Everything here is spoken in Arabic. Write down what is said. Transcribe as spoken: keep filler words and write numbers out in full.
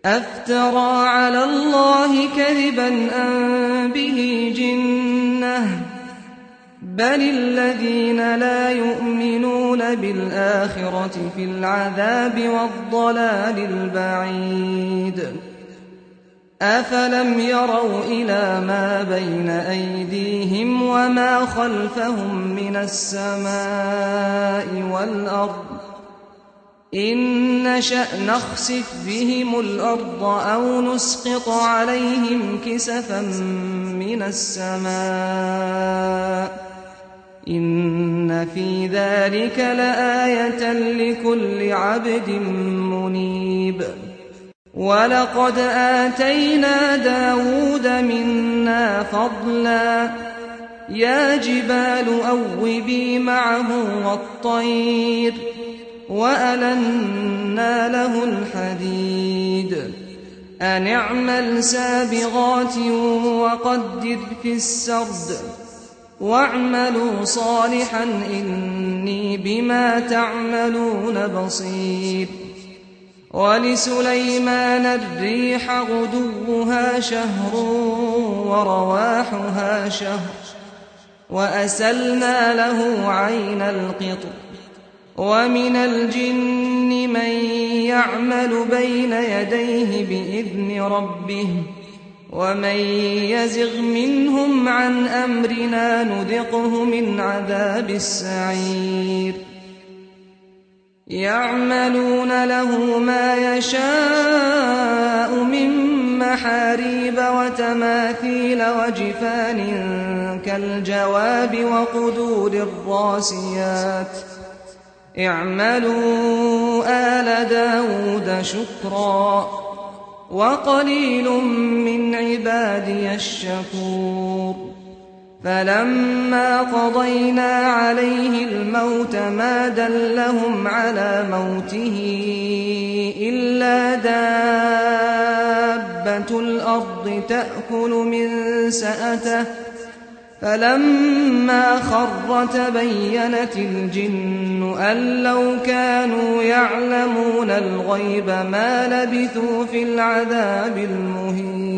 أفترى على الله كذبا أم به جنة بل الذين لا يؤمنون بالآخرة في العذاب والضلال البعيد أفلم يروا إلى ما بين أيديهم وما خلفهم من السماء والأرض إن نشأ نخسف بهم الأرض أو نسقط عليهم كسفا من السماء إن في ذلك لآية لكل عبد منيب ولقد آتينا داود منا فضلا يا جبال أوبي معه والطير وألنا له الحديد أن اعمل سابغات وقدر في السرد واعملوا صالحا إني بما تعملون بصير ولسليمان الريح غدوها شهر ورواحها شهر وأسلنا له عين القطر ومن الجن من يعمل بين يديه بإذن ربه ومن يزغ منهم عن أمرنا نذقه من عذاب السعير يعملون له ما يشاء من محاريب وتماثيل وجفان كالجواب وقدور الراسيات اعملوا آل داود شكرا وقليل من عبادي الشكور فلما قضينا عليه الموت ما دلهم على موته إلا دابة الأرض تأكل من سأته فلما خر تبينت الجن أن لو كانوا يعلمون الغيب ما لبثوا في العذاب المهين